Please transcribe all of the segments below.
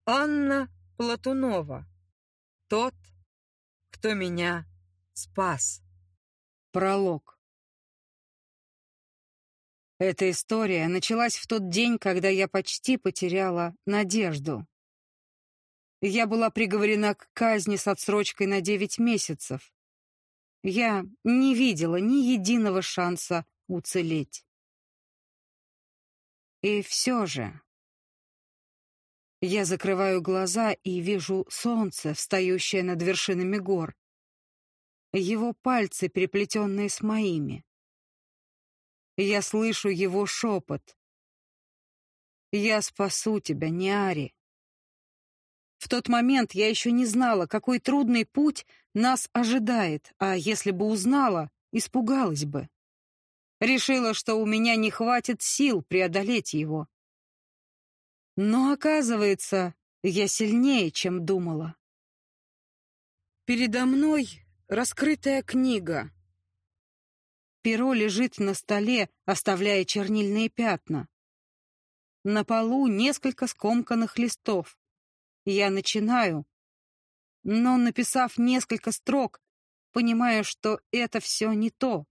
Анна Платунова. Тот, кто меня спас. Пролог. Эта история началась в тот день, когда я почти потеряла надежду. Я была приговорена к казни с отсрочкой на 9 месяцев. Я не видела ни единого шанса уцелеть. И все же я закрываю глаза и вижу солнце, встающее над вершинами гор. Его пальцы, переплетенные с моими. Я слышу его шепот. «Я спасу тебя, Ниари». В тот момент я еще не знала, какой трудный путь нас ожидает, а если бы узнала, испугалась бы. Решила, что у меня не хватит сил преодолеть его. Но, оказывается, я сильнее, чем думала. Передо мной раскрытая книга. Перо лежит на столе, оставляя чернильные пятна. На полу несколько скомканных листов. Я начинаю, но, написав несколько строк, понимаю, что это все не то.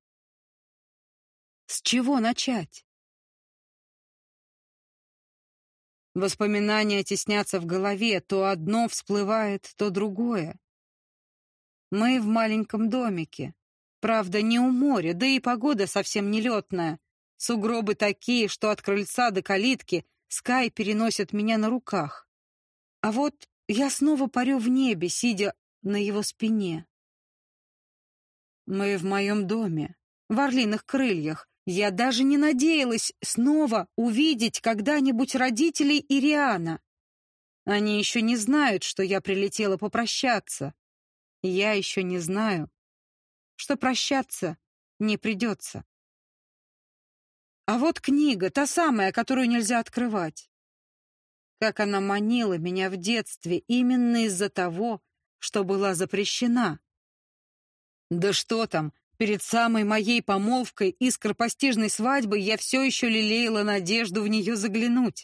С чего начать? Воспоминания теснятся в голове, то одно всплывает, то другое. Мы в маленьком домике. Правда, не у моря, да и погода совсем нелетная. Сугробы такие, что от крыльца до калитки Скай переносит меня на руках. А вот я снова парю в небе, сидя на его спине. Мы в моем доме, в орлиных крыльях. Я даже не надеялась снова увидеть когда-нибудь родителей Ириана. Они еще не знают, что я прилетела попрощаться. Я еще не знаю, что прощаться не придется. А вот книга, та самая, которую нельзя открывать. Как она манила меня в детстве именно из-за того, что была запрещена. Да что там, перед самой моей помолвкой и скоропостижной свадьбой я все еще лелеяла надежду в нее заглянуть.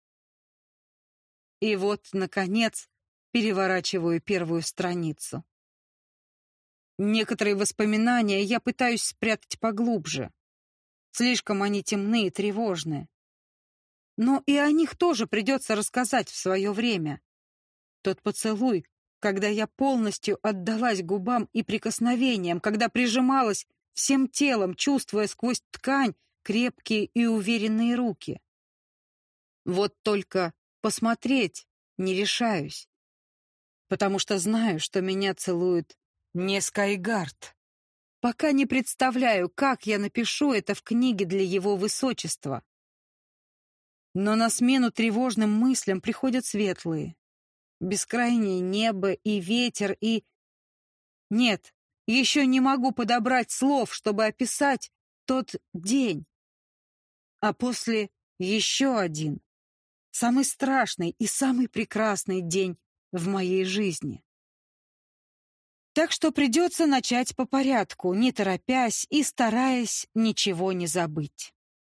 И вот, наконец, переворачиваю первую страницу. Некоторые воспоминания я пытаюсь спрятать поглубже. Слишком они темны и тревожны. Но и о них тоже придется рассказать в свое время. Тот поцелуй, когда я полностью отдалась губам и прикосновениям, когда прижималась всем телом, чувствуя сквозь ткань крепкие и уверенные руки. Вот только посмотреть не решаюсь, потому что знаю, что меня целует не Скайгард. Пока не представляю, как я напишу это в книге для его высочества. Но на смену тревожным мыслям приходят светлые. Бескрайнее небо и ветер, и... Нет, еще не могу подобрать слов, чтобы описать тот день. А после еще один. Самый страшный и самый прекрасный день в моей жизни. Так что придется начать по порядку, не торопясь и стараясь ничего не забыть.